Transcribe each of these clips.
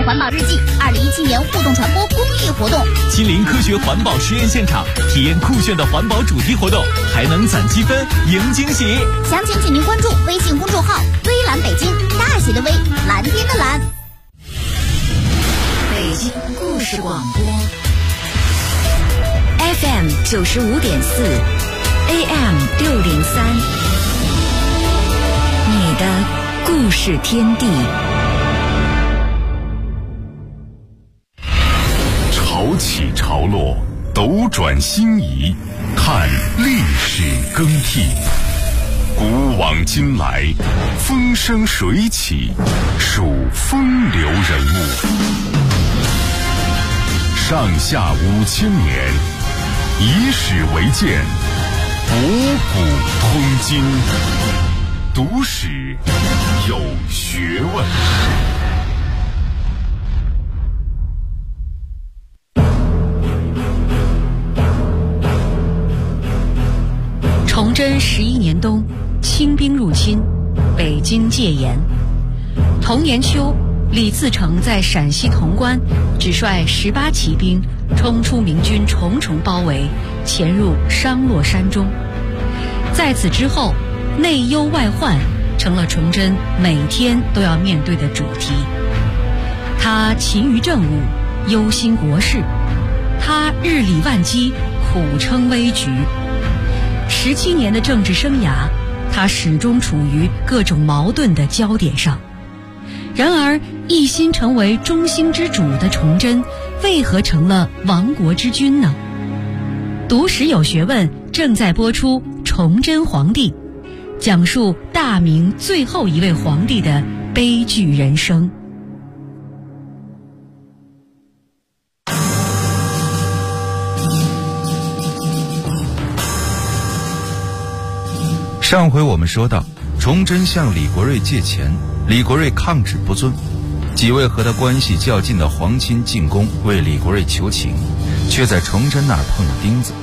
环保日记2017年互动传播公益活动， 亲临科学环保实验现场，体验酷炫的环保主题活动，还能攒积分赢惊喜。 详情请您关注微信公众号微蓝北京，大写的微，蓝天的蓝。 北京故事广播 FM 95.4 AM 603，你的故事天地。 潮起潮落，斗转星移，看历史更替。古往今来，风生水起，数风流人物。上下5000年，以史为鉴，博古通今。读史有学问。 崇祯11年冬，清兵入侵，北京戒严。同年秋，李自成在陕西潼关只率18骑兵冲出明军重重包围，潜入商洛山中。在此之后，内忧外患成了崇祯每天都要面对的主题。他勤于政务，忧心国事；他日理万机，苦撑危局。17年的政治生涯，他始终处于各种矛盾的焦点上。然而，一心成为中兴之主的崇祯，为何成了亡国之君呢？读史有学问正在播出《崇祯皇帝》，讲述大明最后一位皇帝的悲剧人生。 上回我们说到，崇祯向李国瑞借钱，李国瑞抗旨不遵，几位和他关系较近的皇亲进宫为李国瑞求情，却在崇祯那儿碰了钉子。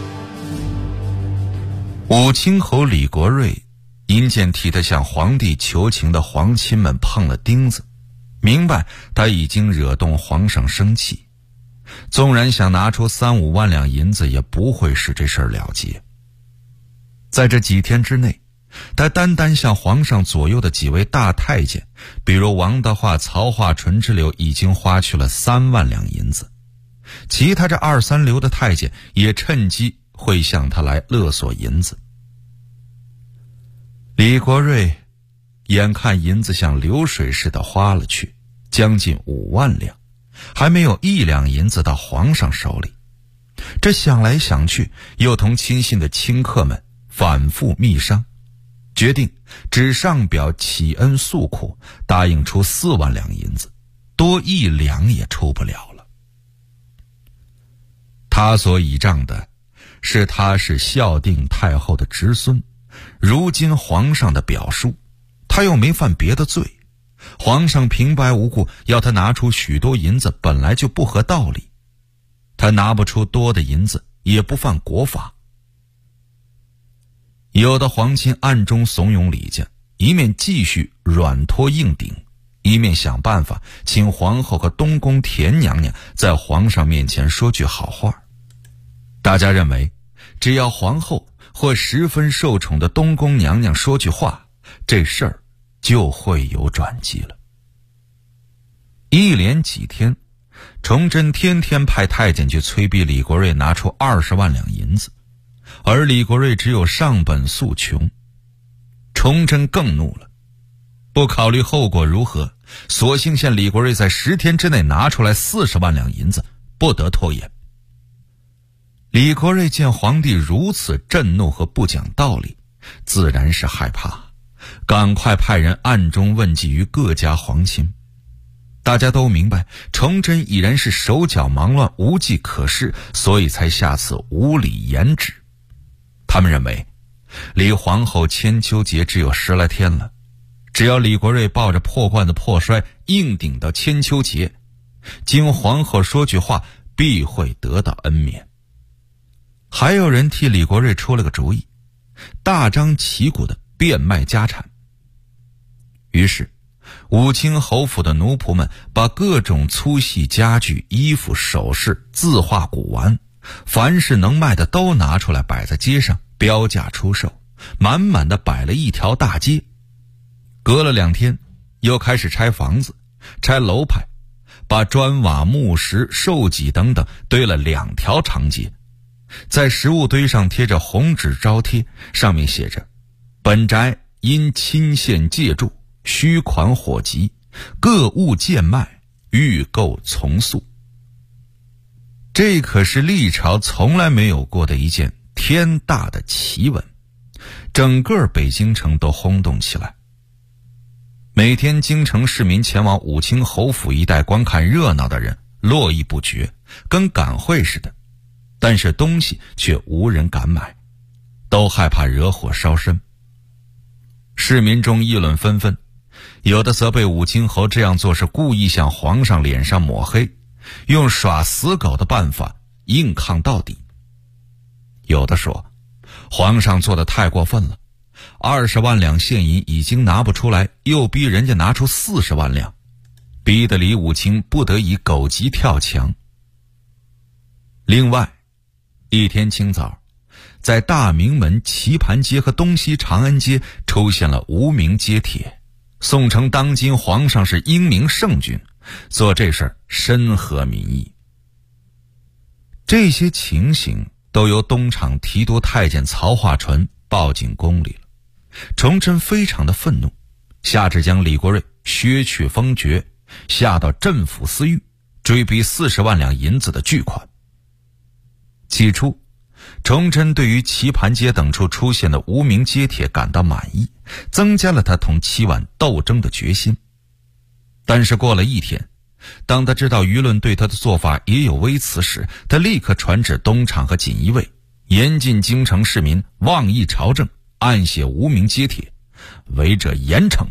武清侯李国瑞因见替他向皇帝求情的皇亲们碰了钉子，明白他已经惹动皇上生气，纵然想拿出3、5万两银子，也不会使这事儿了结。在这几天之内，他单向皇上左右的几位大太监，比如王德化、曹化、淳之流，已经花去了3万两银子。其他这2、3流的太监也趁机会向他来勒索银子。李国瑞眼看银子像流水似的花了去，将近5万两，还没有1两银子到皇上手里。这想来想去，又同亲信的亲客们反复密商，决定只上表启恩诉苦，答应出4万两银子，多1两也出不了了。他所倚仗的是他是孝定太后的侄孙，如今皇上的表叔，他又没犯别的罪，皇上平白无故要他拿出许多银子，本来就不合道理。他拿不出多的银子，也不犯国法。有的皇亲暗中怂恿李家，一面继续软拖硬顶，一面想办法请皇后和东宫田娘娘在皇上面前说句好话。大家认为，只要皇后或十分受宠的东宫娘娘说句话，这事儿就会有转机了。一连几天，崇祯天天派太监去催逼李国瑞拿出20万两银子，而李国瑞只有上本诉穷。崇祯更怒了，不考虑后果如何，索性限李国瑞在10天之内拿出来40万两银子，不得拖延。李国瑞见皇帝如此震怒和不讲道理，自然是害怕，赶快派人暗中问计于各家皇亲。大家都明白，崇祯已然是手脚忙乱，无计可施，所以才下此无理严旨。他们认为，离皇后千秋节只有10来天了，只要李国瑞抱着破罐子破摔，硬顶到千秋节，经皇后说句话，必会得到恩免。还有人替李国瑞出了个主意，大张旗鼓的变卖家产。于是武清侯府的奴仆们把各种粗细家具、衣服、首饰、字画古玩，凡是能卖的都拿出来摆在街上标价出售，满满的摆了一条大街。隔了2天，又开始拆房子、拆楼排，把砖瓦、木石、寿几等等堆了2条长街，在食物堆上贴着红纸招贴，上面写着：本宅因亲县借住，需款火急，各物贱卖，欲购从速。这可是历朝从来没有过的一件天大的奇闻，整个北京城都轰动起来。每天京城市民前往武清侯府一带观看热闹的人络绎不绝，跟赶会似的，但是东西却无人敢买，都害怕惹火烧身。市民中议论纷纷，有的责备武清侯这样做是故意向皇上脸上抹黑，用耍死狗的办法硬抗到底。有的说，皇上做得太过分了，20万两现银已经拿不出来，又逼人家拿出40万两，逼得李武清不得已狗急跳墙。另外，一天清早，在大明门、棋盘街和东西长安街出现了无名街帖，宋称当今皇上是英明圣君，做这事儿深合民意。这些情形都由东厂提督太监曹化纯报进宫里了。崇祯非常的愤怒，下旨将李国瑞削去封爵，下到镇抚司狱，追逼40万两银子的巨款。起初，崇祯对于棋盘街等处出现的无名街帖感到满意，增加了他同七婉斗争的决心。但是过了1天，当他知道舆论对他的做法也有微词时，他立刻传旨东厂和锦衣卫，严禁京城市民妄议朝政，暗写无名街帖，违者严惩。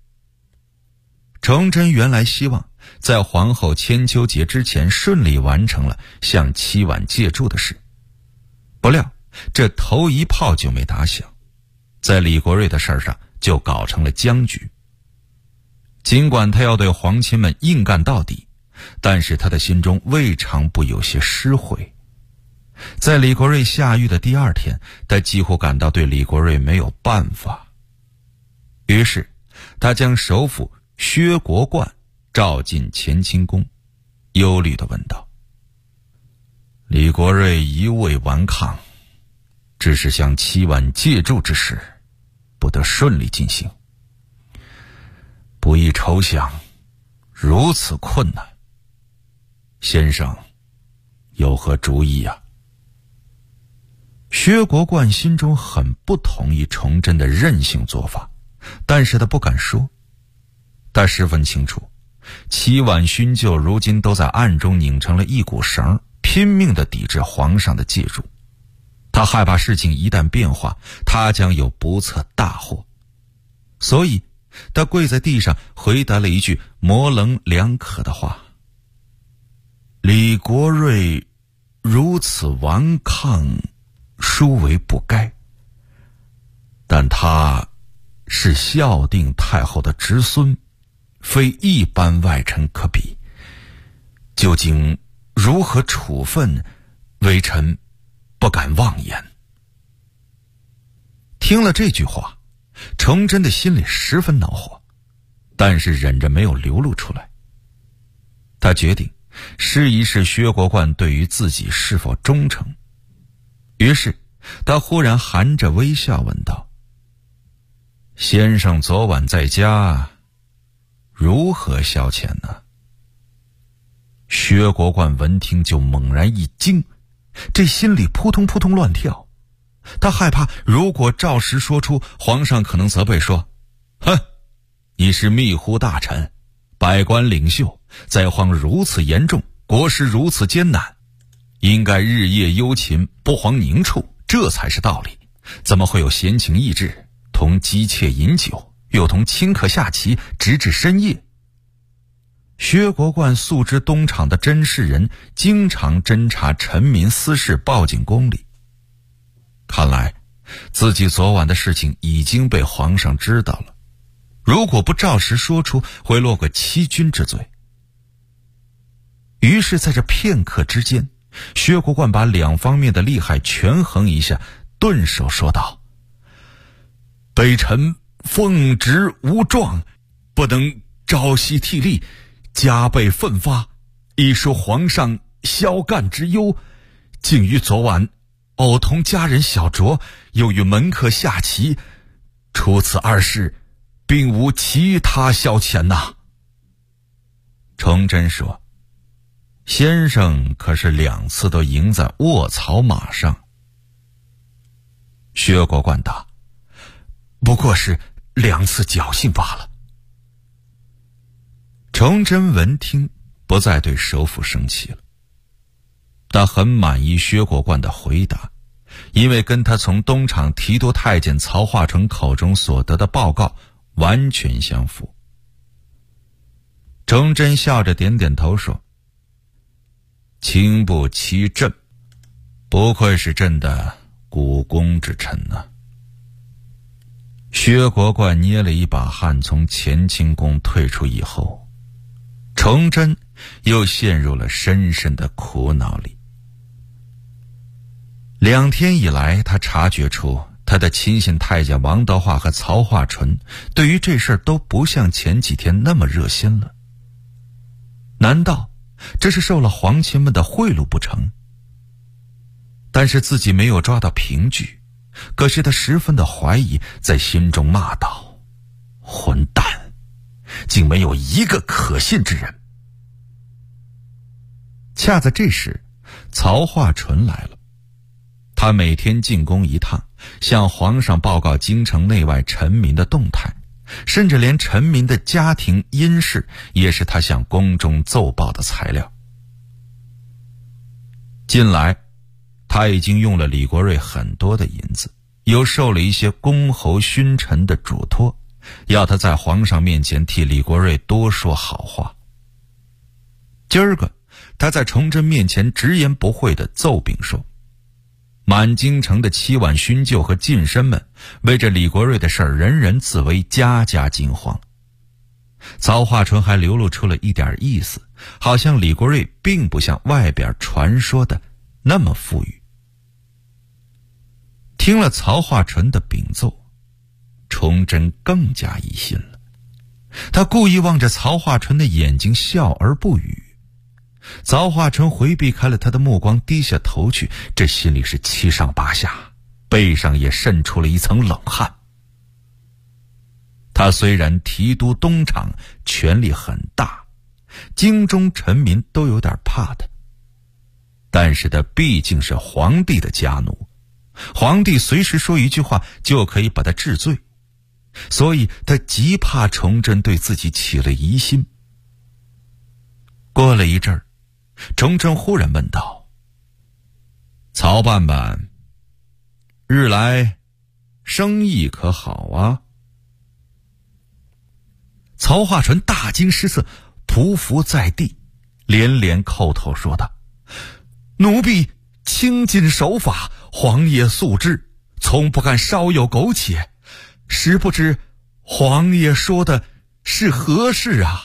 崇祯原来希望在皇后千秋节之前顺利完成了向七婉借住的事，不料这头一炮就没打响，在李国瑞的事上就搞成了僵局。尽管他要对皇亲们硬干到底，但是他的心中未尝不有些失悔。在李国瑞下狱的第2天，他几乎感到对李国瑞没有办法，于是他将首辅薛国冠召进乾清宫，忧虑地问道：李国瑞一味顽抗，只是向七婉借住之事不得顺利进行，不易筹想，如此困难，先生有何主意啊？薛国冠心中很不同意崇祯的任性做法，但是他不敢说。他十分清楚，七婉勋舅如今都在暗中拧成了一股绳，拼命地抵制皇上的借住。他害怕事情一旦变化，他将有不测大祸，所以他跪在地上回答了一句模棱两可的话：李国瑞如此顽抗，殊为不该，但他是孝定太后的侄孙，非一般外臣可比，究竟如何处分，微臣不敢妄言。听了这句话，崇祯的心里十分恼火，但是忍着没有流露出来。他决定试一试薛国冠对于自己是否忠诚，于是他忽然含着微笑问道：先生昨晚在家如何消遣呢？薛国冠闻听就猛然一惊，这心里扑通扑通乱跳。他害怕如果照实说出，皇上可能责备说：哼，你是密户大臣，百官领袖，灾荒如此严重，国事如此艰难，应该日夜忧勤，不遑宁处，这才是道理。怎么会有闲情逸致，同姬妾饮酒，又同亲客下棋，直至深夜？薛国冠素知东厂的侦事人经常侦查臣民私事，报进宫里，看来自己昨晚的事情已经被皇上知道了。 如果不照实说出，会落个欺君之罪。于是在这片刻之间，薛国冠把两方面的利害权衡一下，顿首说道：北臣奉职无状，不能朝夕替力，加倍奋发，以纾皇上宵干之忧。竟于昨晚偶同家人小酌，又与门客下棋，除此二事，并无其他消遣呐。崇祯说：先生可是2次都赢在卧槽马上。薛国冠答：不过是2次侥幸罢了。崇祯闻听，不再对首辅生气了。他很满意薛国冠的回答，因为跟他从东厂提督太监曹化成口中所得的报告完全相符。崇祯笑着点点头说：卿不欺朕，不愧是朕的股肱之臣呐。薛国冠捏了一把汗，从乾清宫退出以后，崇祯又陷入了深深的苦恼里。2天以来，他察觉出他的亲信太监王德化和曹化纯对于这事儿都不像前几天那么热心了。难道这是受了皇亲们的贿赂不成？但是自己没有抓到凭据，可是他十分的怀疑，在心中骂道：混蛋，竟没有一个可信之人。恰在这时，曹化纯来了。他每天进宫一趟，向皇上报告京城内外臣民的动态，甚至连臣民的家庭阴事也是他向宫中奏报的材料。近来他已经用了李国瑞很多的银子，又受了一些公侯勋臣的嘱托，要他在皇上面前替李国瑞多说好话。今儿个他在崇祯面前直言不讳地奏禀说，满京城的7万勋旧和近身们为这李国瑞的事儿人人自危，家家惊慌。曹化纯还流露出了一点意思，好像李国瑞并不像外边传说的那么富裕。听了曹化纯的禀奏，崇祯更加疑心了。他故意望着曹化纯的眼睛笑而不语。曹化纯回避开了他的目光，低下头去，这心里是七上八下，背上也渗出了一层冷汗。他虽然提督东厂，权力很大，京中臣民都有点怕他，但是他毕竟是皇帝的家奴，皇帝随时说一句话就可以把他治罪，所以他极怕崇祯对自己起了疑心。过了一阵儿，崇祯忽然问道：曹办办，日来生意可好啊？曹化纯大惊失色，匍匐在地，连连叩头说道：奴婢清谨守法，皇爷素知，从不敢稍有苟且，实不知皇爷说的是何事啊？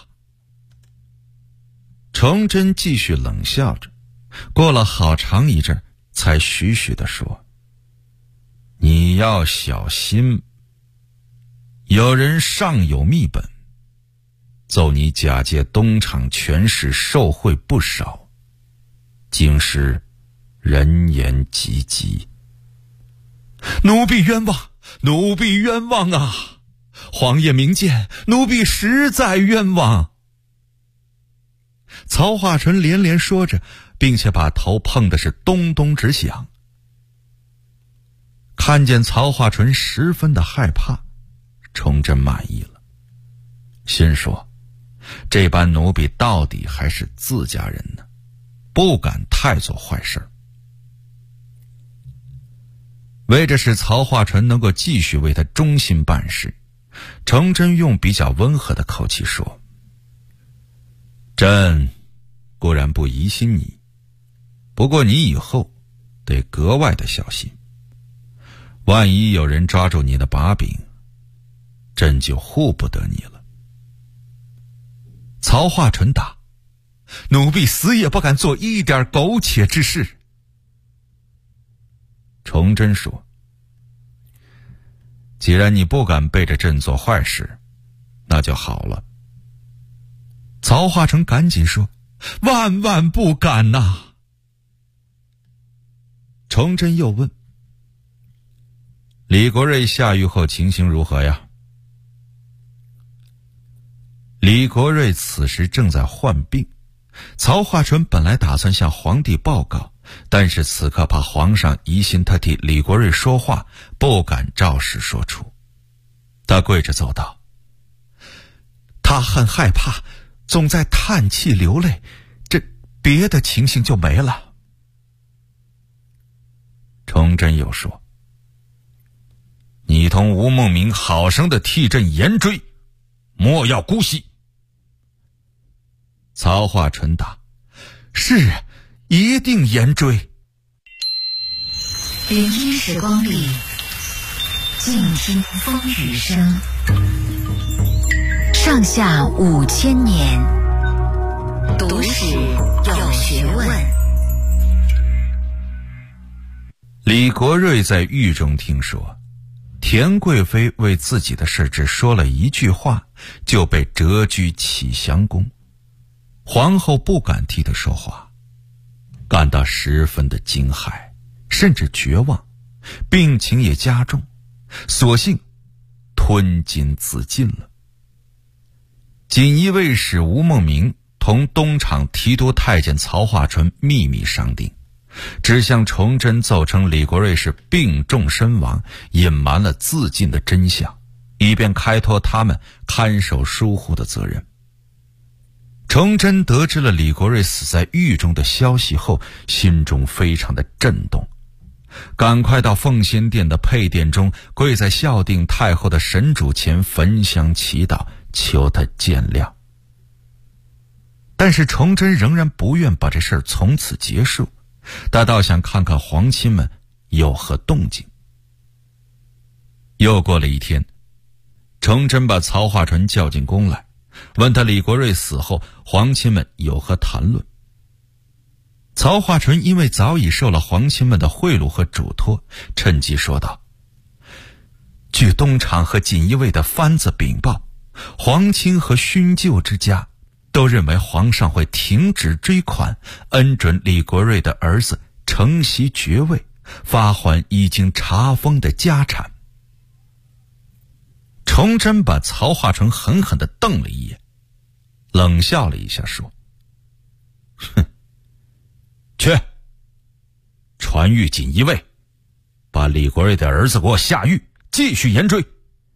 崇祯继续冷笑着，过了好长一阵，才徐徐地说：你要小心，有人尚有密本，奏你假借东厂权势受贿不少，京师人言汲汲。奴婢冤枉，奴婢冤枉啊！皇爷明鉴，奴婢实在冤枉。曹化纯连连说着，并且把头碰的是咚咚直响。看见曹化纯十分的害怕，崇祯满意了，心说这般奴婢到底还是自家人呢，不敢太做坏事。为着使曹化纯能够继续为他忠心办事，崇祯用比较温和的口气说：朕固然不疑心你，不过你以后得格外的小心，万一有人抓住你的把柄， 朕就护不得你了。”曹化淳答：“奴婢死也不敢做一点苟且之事。”崇祯说：“既然你不敢背着朕做坏事，那就好了。”曹化淳赶紧说：“万万不敢呐！”崇祯又问：“李国瑞下狱后情形如何呀？”李国瑞此时正在患病，曹化淳本来打算向皇帝报告，但是此刻怕皇上疑心他替李国瑞说话，不敢照实说出。他跪着奏道：“他很害怕，总在叹气流泪，这别的情形就没了。”崇祯又说：“你同吴孟明好生的替朕严追，莫要姑息。”曹化淳答：“是，一定严追。” 聆听时光里，静听风雨声。上下5000年，读史有学问。 李国瑞在狱中听说田贵妃为自己的事只说了一句话，就被谪居启祥宫，皇后不敢替他说话，感到十分的惊骇，甚至绝望，病情也加重，索性吞金自尽了。锦衣卫使吴孟明同东厂提督太监曹化淳秘密商定，只向崇祯奏称李国瑞是病重身亡，隐瞒了自尽的真相，以便开脱他们看守疏忽的责任。崇祯得知了李国瑞死在狱中的消息后，心中非常的震动，赶快到奉先殿的配殿中，跪在孝定太后的神主前焚香祈祷，求他见谅。但是崇祯仍然不愿把这事儿从此结束，他倒想看看皇亲们有何动静。又过了一天，崇祯把曹化淳叫进宫来，问他李国瑞死后皇亲们有何谈论。曹化淳因为早已受了皇亲们的贿赂和嘱托，趁机说道：“据东厂和锦衣卫的番子禀报，皇亲和勋旧之家都认为皇上会停止追款，恩准李国瑞的儿子承袭爵位，发还已经查封的家产。”崇祯把曹化淳狠狠地瞪了一眼，冷笑了一下说：“哼，去传谕锦衣卫，把李国瑞的儿子给我下狱，继续严追。”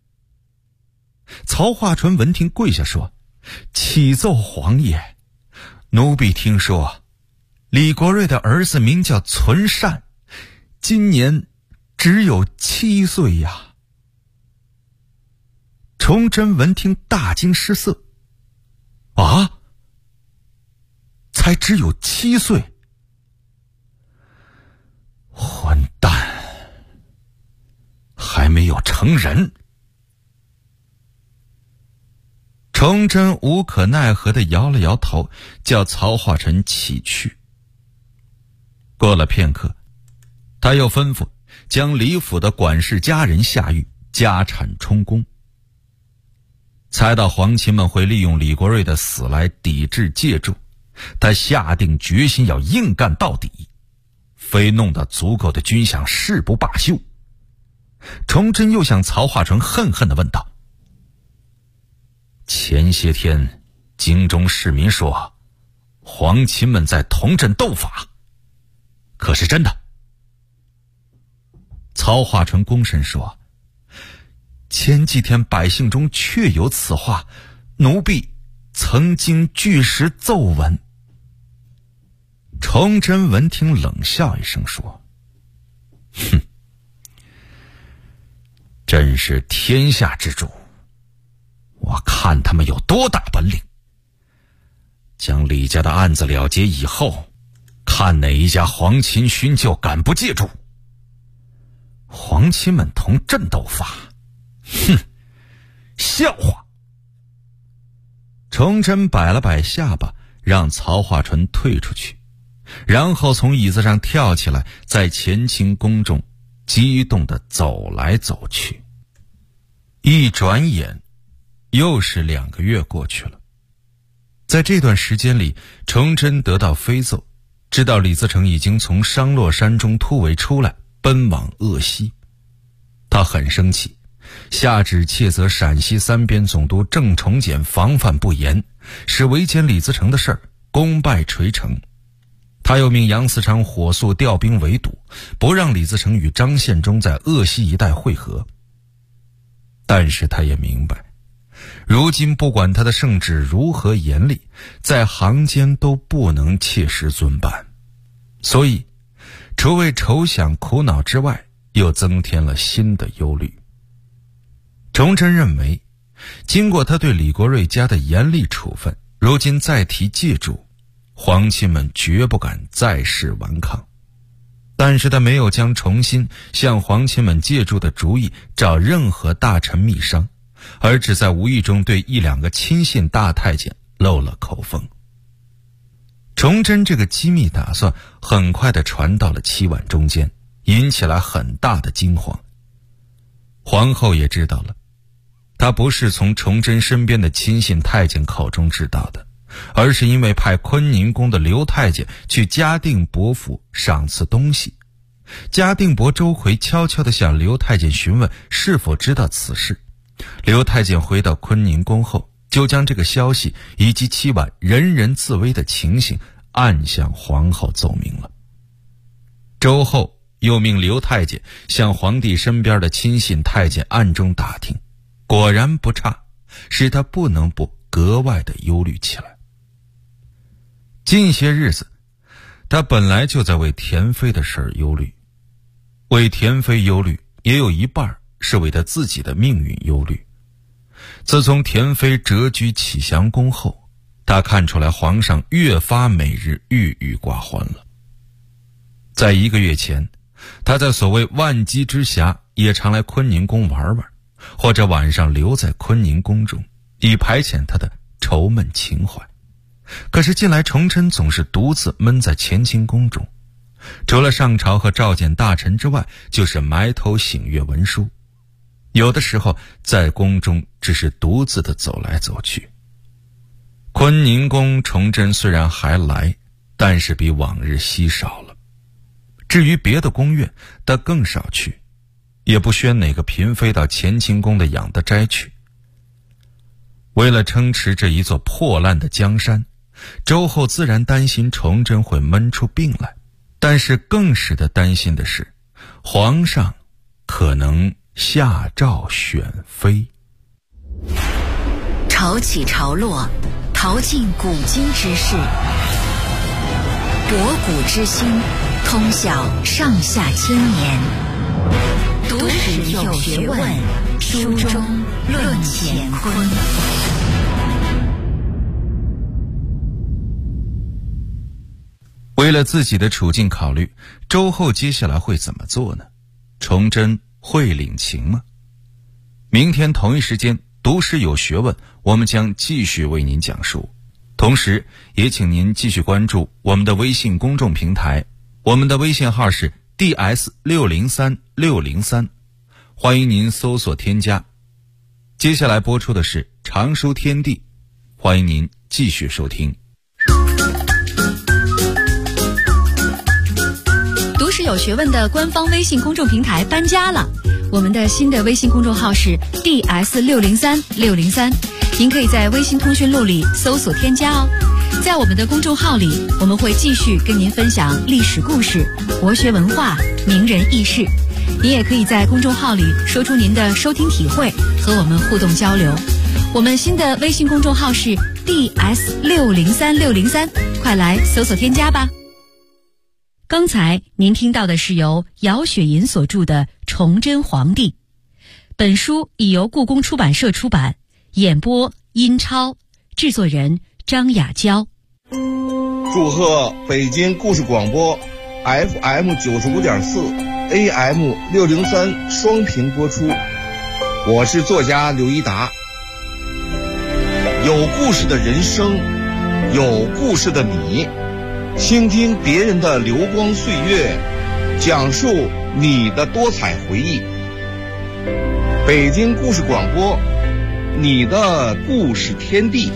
曹化淳闻听跪下说：“启奏皇爷，奴婢听说李国瑞的儿子名叫存善，今年只有7岁呀。”崇祯闻听大惊失色：“啊，才只有7岁？混蛋，还没有成人。”崇祯无可奈何地摇了摇头，叫曹化淳起去。过了片刻，他又吩咐将李府的管事家人下狱，家产充公。猜到皇亲们会利用李国瑞的死来抵制借助，他下定决心要硬干到底，非弄得足够的军饷誓不罢休。崇祯又向曹化淳恨恨地问道：“前些天京中市民说皇亲们在同朕斗法，可是真的？”曹化淳躬身说：“前几天百姓中确有此话，奴婢曾经据实奏闻。”崇祯闻听冷笑一声说：“哼，朕是天下之主，我看他们有多大本领。将李家的案子了结以后，看哪一家皇亲勋旧敢不借助。皇亲们同朕斗法，哼， 笑话。崇祯摆了摆下巴，让曹化淳退出去，然后从椅子上跳起来，在乾清宫中激动地走来走去。一转眼又是2个月过去了。在这段时间里，崇祯得到飞奏，知道李自成已经从商洛山中突围出来，奔往鄂西。他很生气，下旨切责陕西3边总督郑崇简防范不严，使围歼李自成的事儿功败垂成。他又命杨嗣昌火速调兵围堵，不让李自成与张献忠在鄂西一带会合。但是他也明白，如今不管他的圣旨如何严厉，在行间都不能切实遵办，所以除为愁想苦恼之外，又增添了新的忧虑。崇祯认为，经过他对李国瑞家的严厉处分，如今再提借助，皇亲们绝不敢再试顽抗。但是他没有将重新向皇亲们借助的主意找任何大臣密商，而只在无意中对1-2个亲信大太监漏了口风。崇祯这个机密打算很快地传到了7万中间，引起来很大的惊慌。皇后也知道了，她不是从崇祯身边的亲信太监口中知道的，而是因为派坤宁宫的刘太监去嘉定伯府赏赐东西。嘉定伯周奎悄悄地向刘太监询问是否知道此事。刘太监回到坤宁宫后，就将这个消息以及7晚人人自危的情形暗向皇后奏明了。周后又命刘太监向皇帝身边的亲信太监暗中打听，果然不差，使他不能不格外的忧虑起来。近些日子，他本来就在为田妃的事儿忧虑，为田妃忧虑也有一半是为他自己的命运忧虑。自从田妃谪居启祥宫后，他看出来皇上越发每日郁郁寡欢了。在1个月前，他在所谓万机之暇也常来坤宁宫玩玩，或者晚上留在坤宁宫中，以排遣他的愁闷情怀。可是近来崇祯总是独自闷在乾清宫中，除了上朝和召见大臣之外，就是埋头省阅文书，有的时候在宫中只是独自的走来走去。坤宁宫崇祯虽然还来，但是比往日稀少了。至于别的宫苑，他更少去，也不宣哪个嫔妃到乾清宫的养德斋去。为了撑持这一座破烂的江山，周后自然担心崇祯会闷出病来，但是更使他担心的是，皇上可能下诏选妃。 潮起潮落，淘尽古今之事，博古之今，通晓上下千年。读史有学问，书中论乾坤。 为了自己的处境考虑，周后接下来会怎么做呢？崇祯会领情吗？明天同一时间，读史有学问，我们将继续为您讲述。同时也请您继续关注我们的微信公众平台，我们的微信号是 DS603603，欢迎您搜索添加。接下来播出的是常书天地，欢迎您继续收听。 读史有学问的官方微信公众平台搬家了，我们的新的微信公众号是 DS603603，您可以在微信通讯录里搜索添加哦。在我们的公众号里，我们会继续跟您分享历史故事、国学文化、名人轶事。您也可以在公众号里说出您的收听体会，和我们互动交流。我们新的微信公众号是 DS603603，快来搜索添加吧。刚才您听到的是由姚雪银所著的《崇祯皇帝》，本书已由故宫出版社出版，演播殷超，制作人张雅娇。 祝贺北京故事广播 FM95.4 AM603 双频播出，我是作家刘一达。 有故事的人生，有故事的你，倾听别人的流光岁月，讲述你的多彩回忆。北京故事广播，你的故事天地。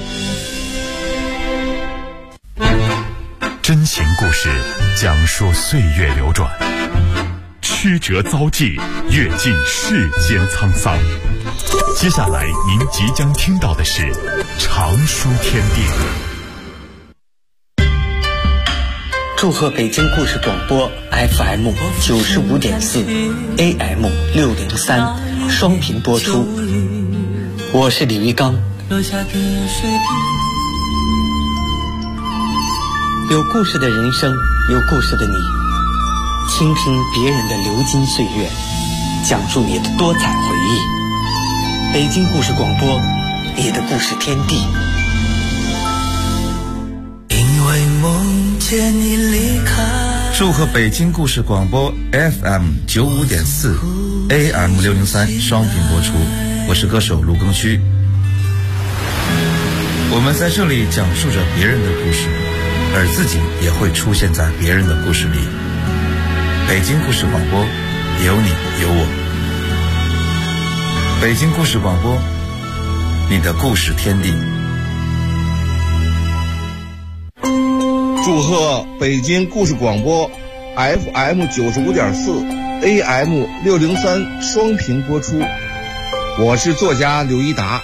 真情故事，讲述岁月流转，曲折遭际，阅尽世间沧桑。接下来您即将听到的是常书天地。 祝贺北京故事广播 FM 95.4 AM 603双频播出，我是李玉刚。有故事的人生，有故事的你，倾听别人的流金岁月，讲述你的多彩回忆。北京故事广播，你的故事天地。 因为梦见你离开。 祝贺北京故事广播 FM 95.4 AM 603双频播出，我是歌手卢庚戌。我们在这里讲述着别人的故事，而自己也会出现在别人的故事里。北京故事广播，有你有我。北京故事广播，你的故事天地。 祝贺北京故事广播 FM 95.4 AM 603双频播出，我是作家刘一达。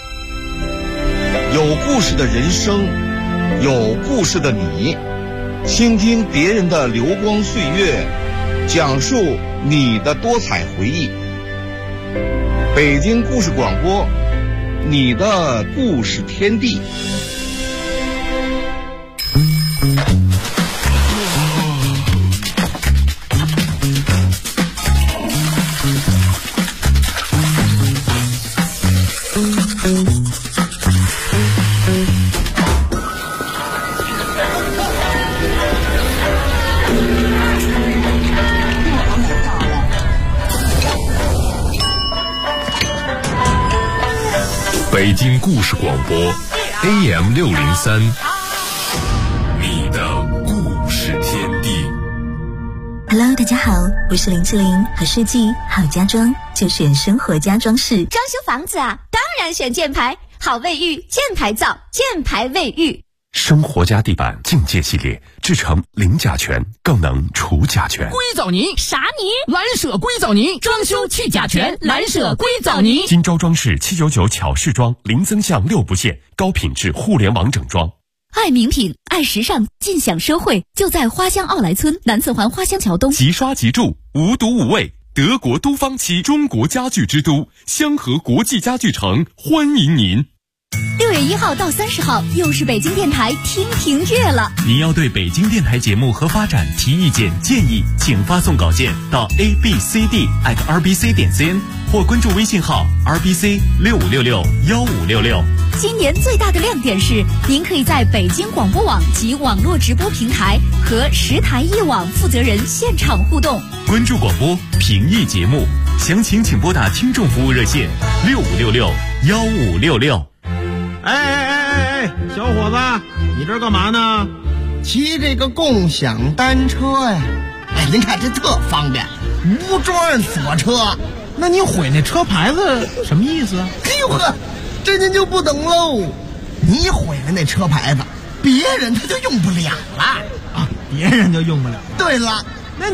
有故事的人生，有故事的你，倾听别人的流光岁月，讲述你的多彩回忆。北京故事广播，你的故事天地。 北京故事广播 AM 603，你的故事天地。 Hello， 大家好，我是林志玲，好设计好家装就选生活家装饰。 装修房子啊，当然选箭牌，好卫浴，箭牌造，箭牌卫浴。 生活家地板境界系列，制成零甲醛，更能除甲醛。 硅藻泥啥泥？ 蓝舍硅藻泥，装修去甲醛，蓝舍硅藻泥。 金招装饰799巧饰装，零增项6不限，高品质互联网整装。 爱名品，爱时尚，尽享奢惠，就在花乡奥莱村南四环花乡桥东。 即刷即住，无毒无味，德国都方漆，中国家具之都，香河国际家具城欢迎您。 6月1号到30号，又是北京电台听评月了。 您要对北京电台节目和发展提意见建议，请发送稿件到 abcd@rbc.cn 或关注微信号 rbc65661566。 今年最大的亮点是，您可以在北京广播网及网络直播平台和10台一网负责人现场互动。 关注广播，评议节目，详情请拨打听众服务热线65661566。 哎，小伙子，你这干嘛呢？ 骑这个共享单车呀。哎，您看这特方便，无桩锁车。 那你毁那车牌子什么意思啊？ 哎呦呵，这您就不懂喽。你毁了那车牌子，别人他就用不了了啊，别人就用不了。 对了，